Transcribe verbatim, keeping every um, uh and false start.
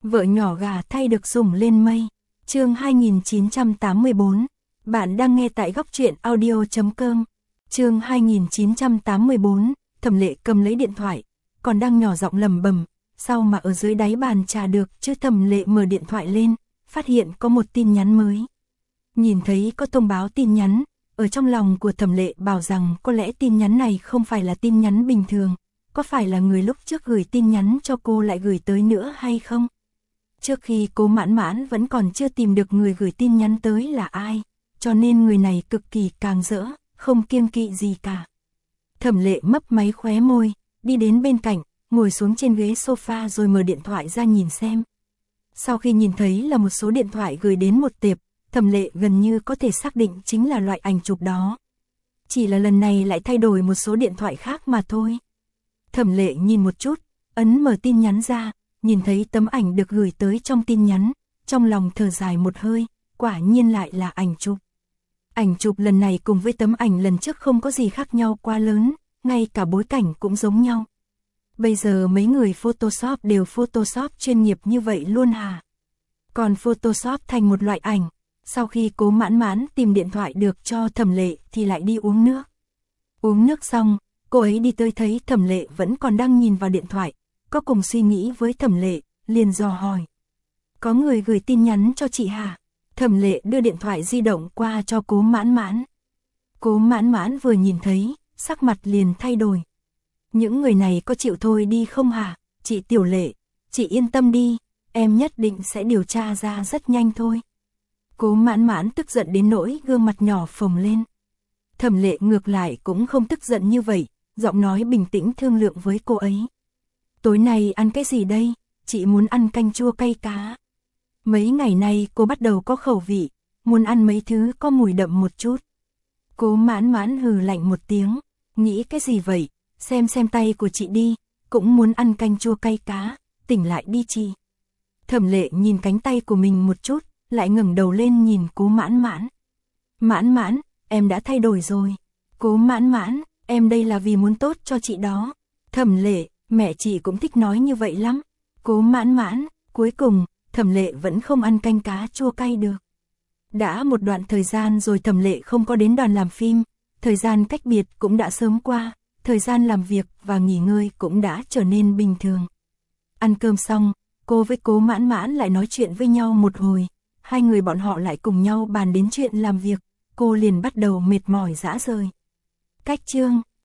Vợ nhỏ gà thay được sủng lên mây. Chương hai nghìn chín trăm tám mươi tư. Bạn đang nghe tại góc truyện audio chấm com. Chương hai nghìn chín trăm tám mươi tư. Thẩm Lệ cầm lấy điện thoại, còn đang nhỏ giọng lẩm bẩm, sao mà ở dưới đáy bàn trà được chứ. Thẩm Lệ mở điện thoại lên, phát hiện có một tin nhắn mới. Nhìn thấy có thông báo tin nhắn, ở trong lòng của Thẩm Lệ bảo rằng có lẽ tin nhắn này không phải là tin nhắn bình thường, có phải là người lúc trước gửi tin nhắn cho cô lại gửi tới nữa hay không? Trước khi Cố Mãn Mãn vẫn còn chưa tìm được người gửi tin nhắn tới là ai, cho nên người này cực kỳ càng rỡ, không kiêng kỵ gì cả. Thẩm Lệ mấp máy khóe môi, đi đến bên cạnh, ngồi xuống trên ghế sofa rồi mở điện thoại ra nhìn xem. Sau khi nhìn thấy là một số điện thoại gửi đến một tệp, Thẩm Lệ gần như có thể xác định chính là loại ảnh chụp đó. Chỉ là lần này lại thay đổi một số điện thoại khác mà thôi. Thẩm Lệ nhìn một chút, ấn mở tin nhắn ra, nhìn thấy tấm ảnh được gửi tới trong tin nhắn, trong lòng thở dài một hơi, quả nhiên lại là ảnh chụp. Ảnh chụp lần này cùng với tấm ảnh lần trước không có gì khác nhau quá lớn, ngay cả bối cảnh cũng giống nhau. Bây giờ mấy người Photoshop đều Photoshop chuyên nghiệp như vậy luôn hả? Còn Photoshop thành một loại ảnh. Sau khi Cố Mãn Mãn tìm điện thoại được cho Thẩm Lệ thì lại đi uống nước. Uống nước xong, cô ấy đi tới thấy Thẩm Lệ vẫn còn đang nhìn vào điện thoại, có cùng suy nghĩ với Thẩm Lệ, liền dò hỏi. Có người gửi tin nhắn cho chị hả? Thẩm Lệ đưa điện thoại di động qua cho Cố Mãn Mãn. Cố Mãn Mãn vừa nhìn thấy, sắc mặt liền thay đổi. Những người này có chịu thôi đi không hả? Chị Tiểu Lệ, chị yên tâm đi, em nhất định sẽ điều tra ra rất nhanh thôi. Cố Mãn Mãn tức giận đến nỗi gương mặt nhỏ phồng lên. Thẩm Lệ ngược lại cũng không tức giận như vậy, giọng nói bình tĩnh thương lượng với cô ấy. Tối nay ăn cái gì đây? Chị muốn ăn canh chua cay cá. Mấy ngày nay cô bắt đầu có khẩu vị, muốn ăn mấy thứ có mùi đậm một chút. Cố Mãn Mãn hừ lạnh một tiếng, nghĩ cái gì vậy? Xem xem tay của chị đi, cũng muốn ăn canh chua cay cá, tỉnh lại đi chị. Thẩm Lệ nhìn cánh tay của mình một chút, lại ngẩng đầu lên nhìn Cố Mãn Mãn. Mãn Mãn, em đã thay đổi rồi. Cố Mãn Mãn, em đây là vì muốn tốt cho chị đó. Thẩm Lệ, mẹ chị cũng thích nói như vậy lắm. Cố Mãn Mãn, cuối cùng, Thẩm Lệ vẫn không ăn canh cá chua cay được. Đã một đoạn thời gian rồi Thẩm Lệ không có đến đoàn làm phim, thời gian cách biệt cũng đã sớm qua, thời gian làm việc và nghỉ ngơi cũng đã trở nên bình thường. Ăn cơm xong, cô với Cố Mãn Mãn lại nói chuyện với nhau một hồi, hai người bọn họ lại cùng nhau bàn đến chuyện làm việc, cô liền bắt đầu mệt mỏi rã rời. Cách chương